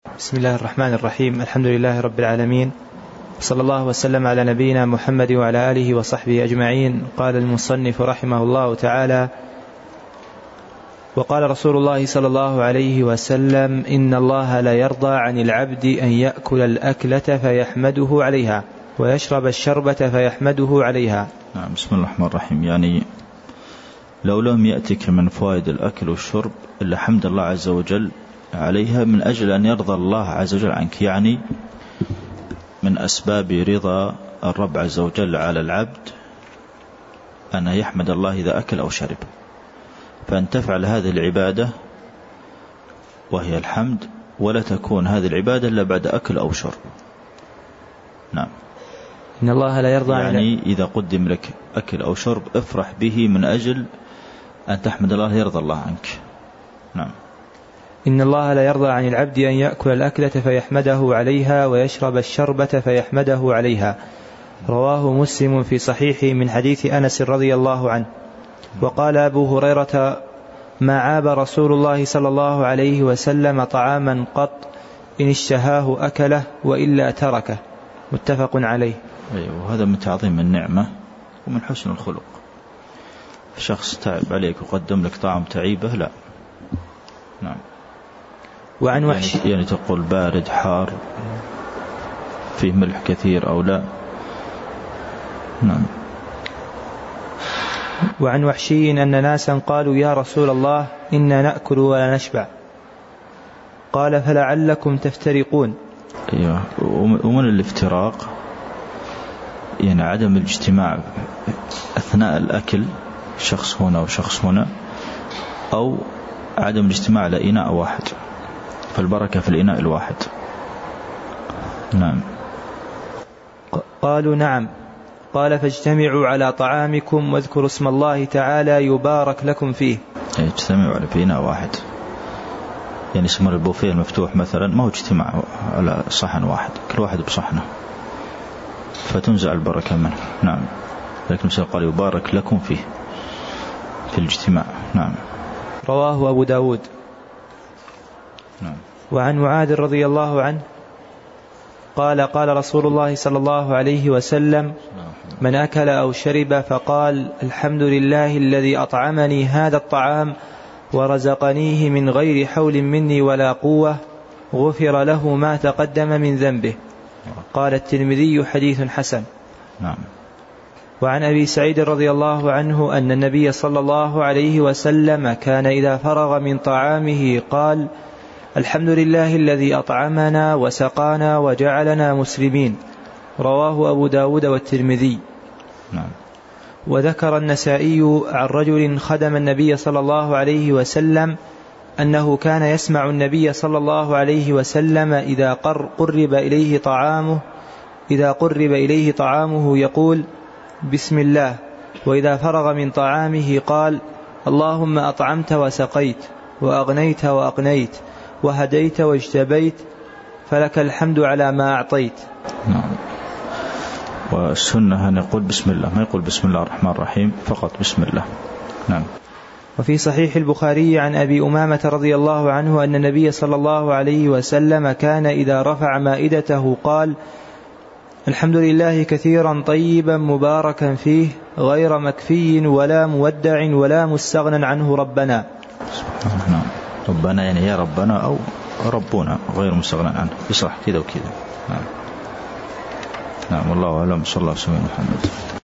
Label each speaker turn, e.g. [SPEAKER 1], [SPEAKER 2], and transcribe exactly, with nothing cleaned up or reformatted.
[SPEAKER 1] بسم الله الرحمن الرحيم. الحمد لله رب العالمين، صلى الله وسلم على نبينا محمد وعلى آله وصحبه أجمعين. قال المصنف رحمه الله تعالى: وقال رسول الله صلى الله عليه وسلم: إن الله لا يرضى عن العبد أن يأكل الأكلة فيحمده عليها ويشرب الشربة فيحمده عليها.
[SPEAKER 2] نعم. بسم الله الرحمن الرحيم. يعني لو لم يأتك من فوائد الأكل والشرب إلا حمد الله عز وجل عليها من أجل أن يرضى الله عز وجل عنك، يعني من أسباب رضا الرب عز وجل على العبد أن يحمد الله إذا أكل أو شرب، فأن تفعل هذه العبادة وهي الحمد، ولا تكون هذه العبادة إلا بعد أكل أو شرب. نعم.
[SPEAKER 1] إن الله لا يرضى
[SPEAKER 2] يعني إذا قدم لك أكل أو شرب افرح به من أجل أن تحمد الله يرضى الله عنك. نعم.
[SPEAKER 1] إن الله لا يرضى عن العبد أن يأكل الأكلة فيحمده عليها ويشرب الشربة فيحمده عليها. رواه مسلم في صحيحه من حديث أنس رضي الله عنه. وقال أبو هريرة: ما عاب رسول الله صلى الله عليه وسلم طعاما قط، إن اشتهاه أكله وإلا تركه. متفق عليه.
[SPEAKER 2] أيوة، وهذا من تعظيم النعمة ومن حسن الخلق. شخص تعب عليك وقدم لك طعام تعيبه، لا. نعم.
[SPEAKER 1] وعن وحش
[SPEAKER 2] يعني, يعني تقول بارد حار فيه ملح كثير أو لا. نعم.
[SPEAKER 1] وعن وحشي أن ناسا قالوا: يا رسول الله، إنا نأكل ولا نشبع. قال: فلعلكم تفترقون.
[SPEAKER 2] أيوة. ومن الافتراق يعني عدم الاجتماع أثناء الأكل، شخص هنا وشخص هنا، أو عدم الاجتماع على إناء واحد، فالبركة في الإناء الواحد. نعم.
[SPEAKER 1] قالوا: نعم. قال: فاجتمعوا على طعامكم واذكروا اسم الله تعالى يبارك لكم فيه.
[SPEAKER 2] اجتمعوا على في إناء واحد، يعني اسم البوفيه المفتوح مثلا ما هو اجتماع على صحن واحد، كل واحد بصحنه فتنزع البركة منه. نعم. لكن مثلا قال يبارك لكم فيه في الاجتماع. نعم.
[SPEAKER 1] رواه أبو داود.
[SPEAKER 2] نعم.
[SPEAKER 1] وعن معاذ رضي الله عنه قال: قال رسول الله صلى الله عليه وسلم: من أكل أو شرب فقال: الحمد لله الذي أطعمني هذا الطعام ورزقنيه من غير حول مني ولا قوة، غفر له ما تقدم من ذنبه. قال الترمذي: حديث حسن.
[SPEAKER 2] نعم.
[SPEAKER 1] وعن أبي سعيد رضي الله عنه أن النبي صلى الله عليه وسلم كان إذا فرغ من طعامه قال: الحمد لله الذي أطعمنا وسقانا وجعلنا مسلمين. رواه أبو داود والترمذي.
[SPEAKER 2] نعم.
[SPEAKER 1] وذكر النسائي عن رجل خدم النبي صلى الله عليه وسلم أنه كان يسمع النبي صلى الله عليه وسلم إذا قرب إليه طعامه إذا قرب إليه طعامه يقول: بسم الله. وإذا فرغ من طعامه قال: اللهم أطعمت وسقيت وأغنيت وأقنيت وهديت واجتبيت، فلك الحمد على ما أعطيت.
[SPEAKER 2] نعم. والسنة أن يقول بسم الله، ما يقول بسم الله الرحمن الرحيم، فقط بسم الله. نعم.
[SPEAKER 1] وفي صحيح البخاري عن أبي أمامة رضي الله عنه أن النبي صلى الله عليه وسلم كان إذا رفع مائدته قال: الحمد لله كثيرا طيبا مباركا فيه، غير مكفي ولا مودع ولا مستغنى عنه ربنا.
[SPEAKER 2] نعم. ربنا يعني يا ربنا أو ربنا، غير مستغنى عنه، يصح كذا وكذا. نعم. نعم. والله أعلم. صلى الله عليه وسلم محمد.